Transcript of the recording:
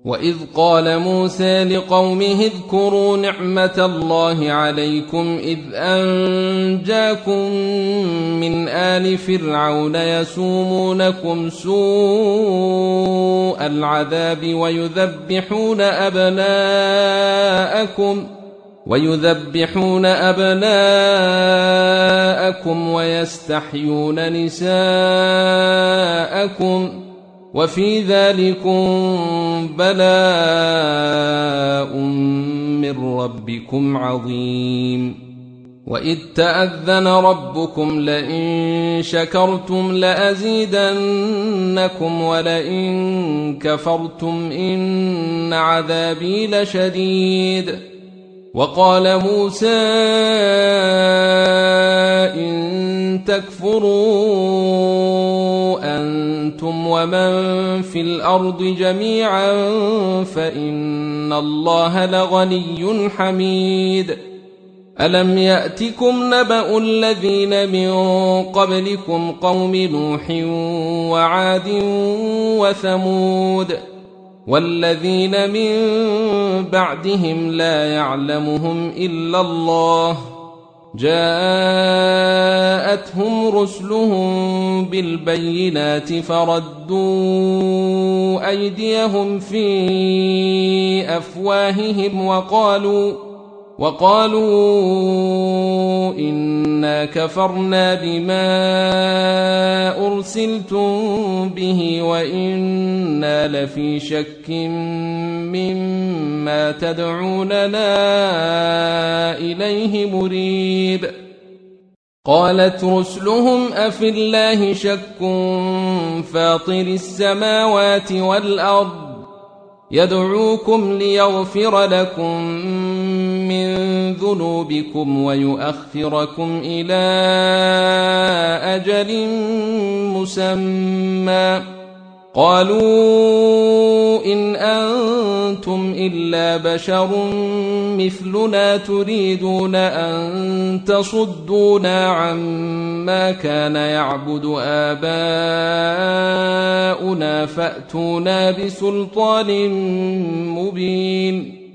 وإذ قال موسى لقومه اذكروا نعمة الله عليكم إذ أنجاكم من آل فرعون يسومونكم سوء العذاب ويذبحون أبناءكم ويستحيون نساءكم وفي ذلكم بلاء من ربكم عظيم. وإذ تأذن ربكم لئن شكرتم لأزيدنكم ولئن كفرتم إن عذابي لشديد. وقال موسى إن تكفروا أنتم ومن في الأرض جميعا فإن الله لغني حميد. ألم يأتكم نبأ الذين من قبلكم قوم نوح وعاد وثمود والذين من بعدهم لا يعلمهم إلا الله جاءتهم رسلهم بالبينات فردوا أيديهم في أفواههم وقالوا إنا كفرنا بما أرسلتم به وإنا لفي شك مما تدعوننا إليه مريب. قالت رسلهم أفي الله شك فاطر السماوات والأرض يدعوكم ليغفر لكم من ذنوبكم ويؤخركم إلى أجل مسمى قالوا إن أنتم إلا بشر مثلنا تريدون أن تصدونا عما كان يعبد آباؤنا فأتونا بسلطان مبين.